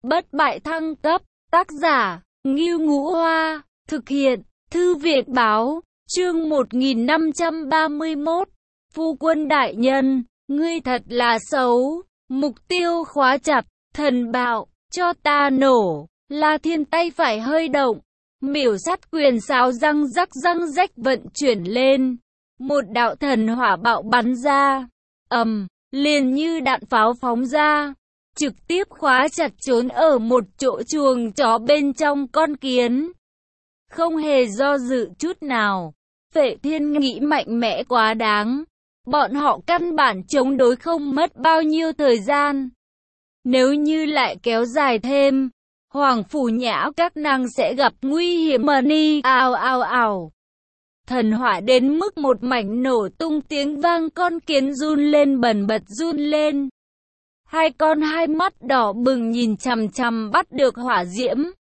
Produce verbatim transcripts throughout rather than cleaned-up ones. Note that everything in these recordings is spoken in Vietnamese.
bất bại thăng cấp, tác giả, Ngưu Ngũ Hoa, thực hiện, Thư viện báo, chương một nghìn năm trăm ba mươi mốt, Phu quân đại nhân, ngươi thật là xấu, mục tiêu khóa chặt, thần bạo, cho ta nổ, La Thiên tay phải hơi động, miểu sát quyền sáo răng rắc răng rách vận chuyển lên, một đạo thần hỏa bạo bắn ra, ầm, liền như đạn pháo phóng ra, trực tiếp khóa chặt trốn ở một chỗ chuồng chó bên trong con kiến. Không hề do dự chút nào, Phệ Thiên nghĩ mạnh mẽ quá đáng, bọn họ căn bản chống đối không mất bao nhiêu thời gian. Nếu như lại kéo dài thêm, Hoàng Phủ Nhã các nàng sẽ gặp nguy hiểm mà ni, ào ào ào. Thần hỏa đến mức một mảnh nổ tung tiếng vang, con kiến run lên bần bật run lên. Hai con hai mắt đỏ bừng nhìn chằm chằm bắt được hỏa diễm.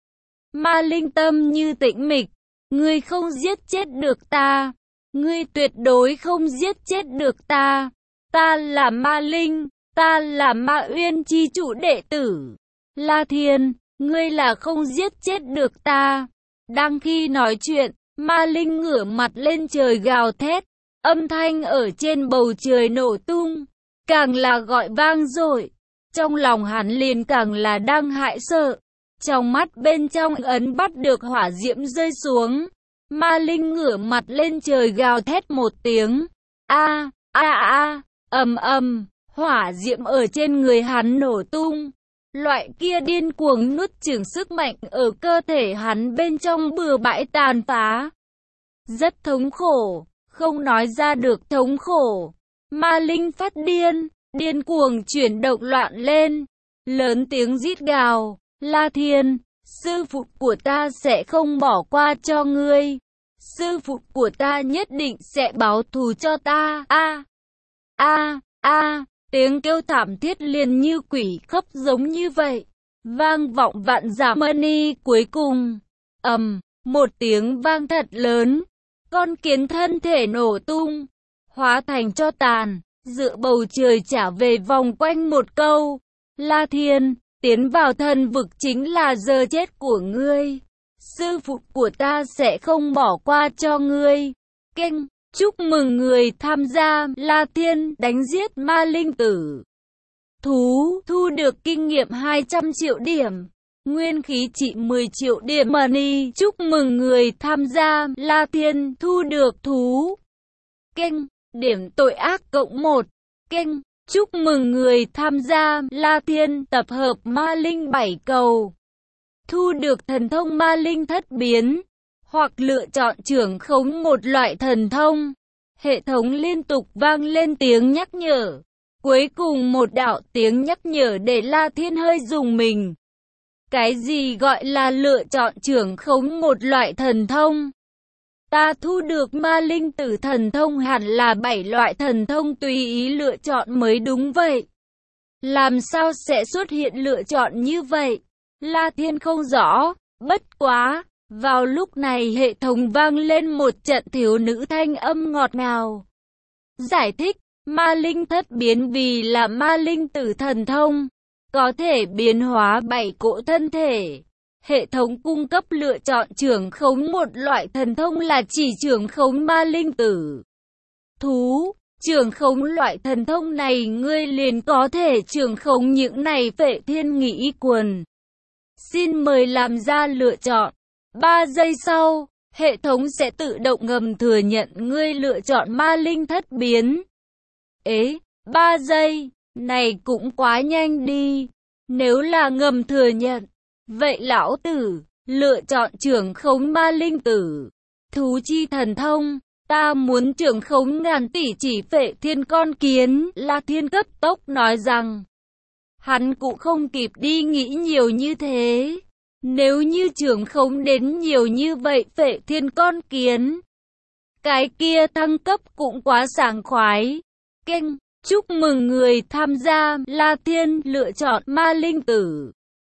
Ma Linh tâm như tĩnh mịch, ngươi không giết chết được ta, ngươi tuyệt đối không giết chết được ta. Ta là Ma Linh, ta là Ma Uyên chi chủ đệ tử. La Thiên, ngươi là không giết chết được ta. Đang khi nói chuyện, Ma Linh ngửa mặt lên trời gào thét, âm thanh ở trên bầu trời nổ tung, càng là gọi vang dội. Trong lòng hắn liền càng là đang hãi sợ. Trong mắt bên trong ấn bắt được hỏa diễm rơi xuống. Ma Linh ngửa mặt lên trời gào thét một tiếng. A, a a, ầm ầm, hỏa diễm ở trên người hắn nổ tung. Loại kia điên cuồng nuốt chửng sức mạnh ở cơ thể hắn bên trong bừa bãi tàn phá. Rất thống khổ, không nói ra được thống khổ. Ma Linh phát điên, điên cuồng chuyển động loạn lên, lớn tiếng rít gào, La Thiên, sư phụ của ta sẽ không bỏ qua cho ngươi. Sư phụ của ta nhất định sẽ báo thù cho ta. A, a, a, tiếng kêu thảm thiết liền như quỷ khóc giống như vậy, vang vọng vạn dặm. Mani cuối cùng, ầm, một tiếng vang thật lớn, con kiến thân thể nổ tung, hóa thành tro tàn, dựa bầu trời trả về vòng quanh một câu, La Thiên, tiến vào thần vực chính là giờ chết của ngươi. Sư phụ của ta sẽ không bỏ qua cho ngươi. Kênh, chúc mừng người tham gia La Thiên đánh giết ma linh tử thú, thu được kinh nghiệm hai trăm triệu điểm, nguyên khí trị mười triệu điểm money. Chúc mừng người tham gia La Thiên thu được thú. Kênh, điểm tội ác cộng một. Kênh, chúc mừng người tham gia La Thiên tập hợp ma linh bảy cầu, thu được thần thông ma linh thất biến, hoặc lựa chọn trưởng khống một loại thần thông. Hệ thống liên tục vang lên tiếng nhắc nhở. Cuối cùng một đạo tiếng nhắc nhở để La Thiên hơi rùng mình. Cái gì gọi là lựa chọn trưởng khống một loại thần thông? Ta thu được ma linh tử thần thông hẳn là bảy loại thần thông tùy ý lựa chọn mới đúng vậy. Làm sao sẽ xuất hiện lựa chọn như vậy? La Thiên không rõ, bất quá. Vào lúc này hệ thống vang lên một trận thiếu nữ thanh âm ngọt ngào. Giải thích, ma linh thất biến vì là ma linh tử thần thông, có thể biến hóa bảy cỗ thân thể. Hệ thống cung cấp lựa chọn trưởng khống một loại thần thông là chỉ trưởng khống ma linh tử thú. Trưởng khống loại thần thông này ngươi liền có thể trưởng khống những này. Phệ Thiên nghĩ quần. Xin mời làm ra lựa chọn. ba giây sau, hệ thống sẽ tự động ngầm thừa nhận ngươi lựa chọn ma linh thất biến. Ế, ba giây, này cũng quá nhanh đi. Nếu là ngầm thừa nhận, vậy lão tử, lựa chọn trưởng khống ma linh tử thú chi thần thông. Ta muốn trưởng khống ngàn tỷ chỉ Phệ Thiên con kiến. La Thiên cấp tốc nói rằng, hắn cũng không kịp đi nghĩ nhiều như thế. Nếu như trưởng khống đến nhiều như vậy Phệ Thiên con kiến, cái kia thăng cấp cũng quá sảng khoái. Kênh, chúc mừng người tham gia La Thiên lựa chọn ma linh tử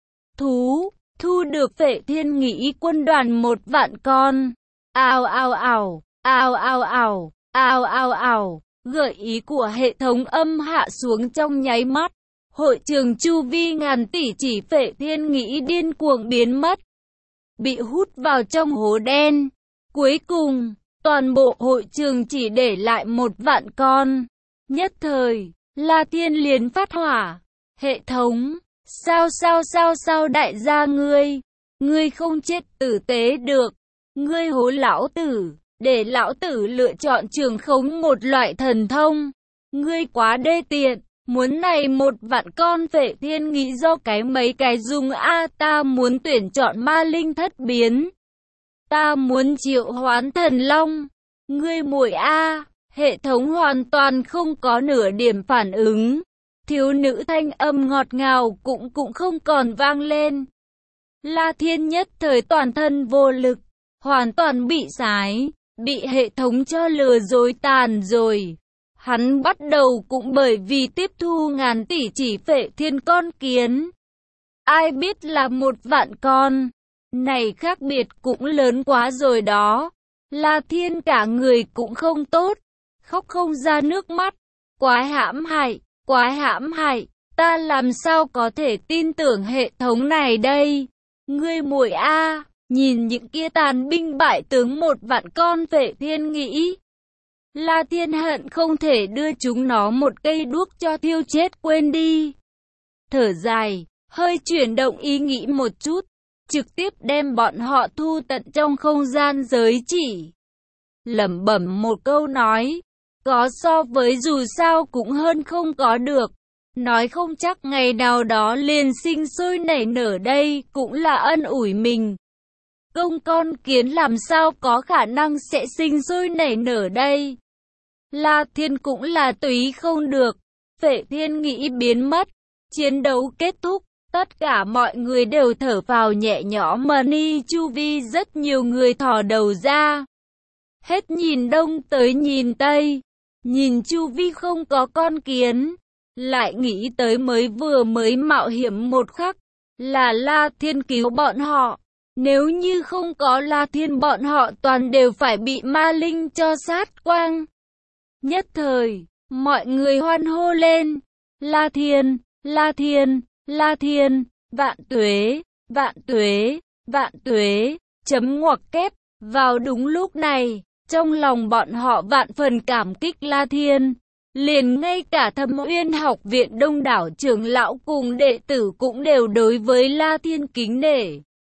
thú, thu được Phệ Thiên nghĩ quân đoàn một vạn con. Ào ào ào, ào ào ào, ào ào ào, gợi ý của hệ thống âm hạ xuống trong nháy mắt. Hội trường chu vi ngàn tỷ chỉ phệ thiên nghĩ điên cuồng biến mất, bị hút vào trong hố đen. Cuối cùng, toàn bộ hội trường chỉ để lại một vạn con. Nhất thời, La Thiên liền phát hỏa. Hệ thống, sao sao sao sao đại gia ngươi, ngươi không chết tử tế được. Ngươi hố lão tử, để lão tử lựa chọn trường khống một loại thần thông. Ngươi quá đê tiện, muốn này một vạn con phệ thiên nghĩ do cái mấy cái dùng a ta muốn tuyển chọn ma linh thất biến. Ta muốn triệu hoán thần long. Ngươi muội a, hệ thống hoàn toàn không có nửa điểm phản ứng. Thiếu nữ thanh âm ngọt ngào cũng cũng không còn vang lên. La Thiên nhất thời toàn thân vô lực, hoàn toàn bị sái, bị hệ thống cho lừa dối tàn rồi. Hắn bắt đầu cũng bởi vì tiếp thu ngàn tỷ chỉ phệ thiên con kiến. Ai biết là một vạn con. Này khác biệt cũng lớn quá rồi đó. La Thiên cả người cũng không tốt, khóc không ra nước mắt. Quá hãm hại, quá hãm hại, ta làm sao có thể tin tưởng hệ thống này đây? Ngươi muội a, nhìn những kia tàn binh bại tướng một vạn con phệ thiên nghĩ. La Thiên hận không thể đưa chúng nó một cây đuốc cho thiêu chết quên đi. Thở dài, hơi chuyển động ý nghĩ một chút, trực tiếp đem bọn họ thu tận trong không gian giới chỉ. Lẩm bẩm một câu nói, có so với dù sao cũng hơn không có được. Nói không chắc ngày nào đó liền sinh sôi nảy nở đây cũng là ân ủi mình. Công con kiến làm sao có khả năng sẽ sinh sôi nảy nở đây? La Thiên cũng là tùy không được. Phệ thiên nghĩ biến mất, chiến đấu kết thúc, tất cả mọi người đều thở vào nhẹ nhõm mà ni chu vi rất nhiều người thò đầu ra. Hết nhìn đông tới nhìn tây, nhìn chu vi không có con kiến, lại nghĩ tới mới vừa mới mạo hiểm một khắc, là La Thiên cứu bọn họ. Nếu như không có La Thiên bọn họ toàn đều phải bị ma linh cho sát quang. Nhất thời, mọi người hoan hô lên. La Thiên, La Thiên, La Thiên, vạn tuế, vạn tuế, vạn tuế, chấm ngoặc kép. Vào đúng lúc này, trong lòng bọn họ vạn phần cảm kích La Thiên. Liền ngay cả Thâm Uyên học viện đông đảo trưởng lão cùng đệ tử cũng đều đối với La Thiên kính nể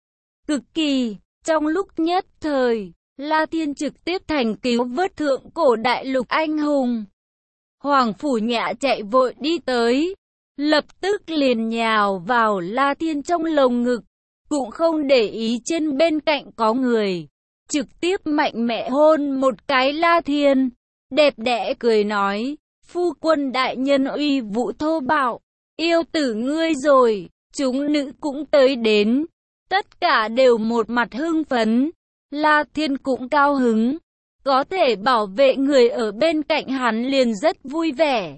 cực kỳ. Trong lúc nhất thời, La Thiên trực tiếp thành cứu vớt thượng cổ đại lục anh hùng. Hoàng Phủ Nhã chạy vội đi tới, lập tức liền nhào vào La Thiên trong lồng ngực, cũng không để ý trên bên cạnh có người, trực tiếp mạnh mẽ hôn một cái La Thiên, đẹp đẽ cười nói, phu quân đại nhân uy vũ thô bạo, yêu tử ngươi rồi. Chúng nữ cũng tới đến, tất cả đều một mặt hưng phấn. La Thiên cũng cao hứng, có thể bảo vệ người ở bên cạnh hắn liền rất vui vẻ.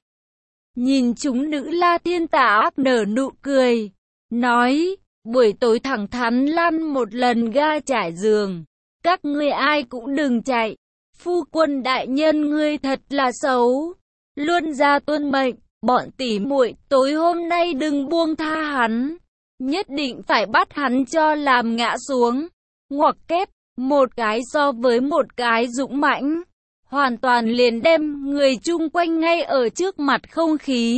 Nhìn chúng nữ La Thiên tà ác nở nụ cười, nói, buổi tối thẳng thắn lăn một lần ga trải giường, các ngươi ai cũng đừng chạy, phu quân đại nhân ngươi thật là xấu, luôn ra tuân mệnh, bọn tỷ muội tối hôm nay đừng buông tha hắn, nhất định phải bắt hắn cho làm ngã xuống, ngoặc kép. Một cái so với một cái dũng mãnh, hoàn toàn liền đem người chung quanh ngay ở trước mặt không khí.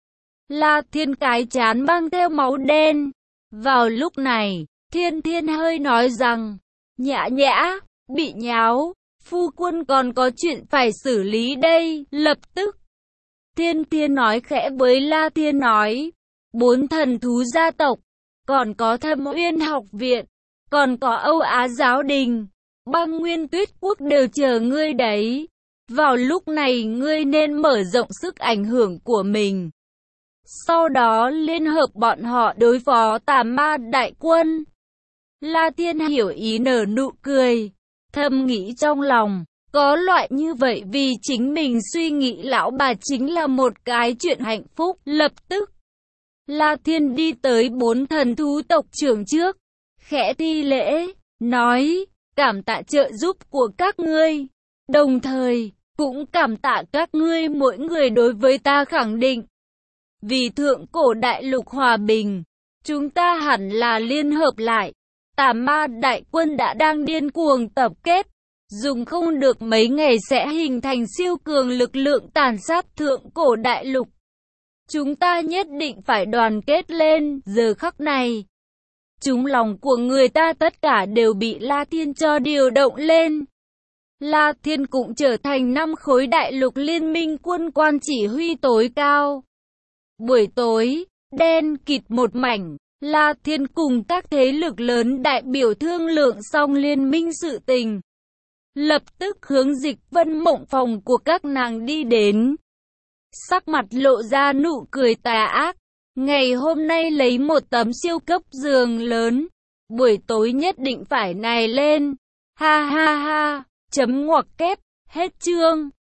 La Thiên cái chán mang theo máu đen. Vào lúc này, Thiên Thiên hơi nói rằng, Nhã Nhã, bị nháo, phu quân còn có chuyện phải xử lý đây, lập tức. Thiên Thiên nói khẽ với La Thiên nói, bốn thần thú gia tộc, còn có Thâm Uyên học viện, còn có Âu Á giáo đình, Băng Nguyên Tuyết quốc đều chờ ngươi đấy. Vào lúc này ngươi nên mở rộng sức ảnh hưởng của mình. Sau đó liên hợp bọn họ đối phó tà ma đại quân. La Thiên hiểu ý nở nụ cười, thầm nghĩ trong lòng, có loại như vậy vì chính mình suy nghĩ lão bà chính là một cái chuyện hạnh phúc. Lập tức, La Thiên đi tới bốn thần thú tộc trưởng trước, khẽ thi lễ, nói, cảm tạ trợ giúp của các ngươi, đồng thời, cũng cảm tạ các ngươi mỗi người đối với ta khẳng định. Vì thượng cổ đại lục hòa bình, chúng ta hẳn là liên hợp lại. Tà ma đại quân đã đang điên cuồng tập kết, dùng không được mấy ngày sẽ hình thành siêu cường lực lượng tàn sát thượng cổ đại lục. Chúng ta nhất định phải đoàn kết lên, giờ khắc này. Chúng lòng của người ta tất cả đều bị La Thiên cho điều động lên. La Thiên cũng trở thành năm khối đại lục liên minh quân quan chỉ huy tối cao. Buổi tối, đen kịt một mảnh, La Thiên cùng các thế lực lớn đại biểu thương lượng xong liên minh sự tình. Lập tức hướng Dịch Vân Mộng phòng của các nàng đi đến. Sắc mặt lộ ra nụ cười tà ác. Ngày hôm nay lấy một tấm siêu cấp giường lớn. Buổi tối nhất định phải này lên. Ha ha ha. Chấm ngoặc kép. Hết chương.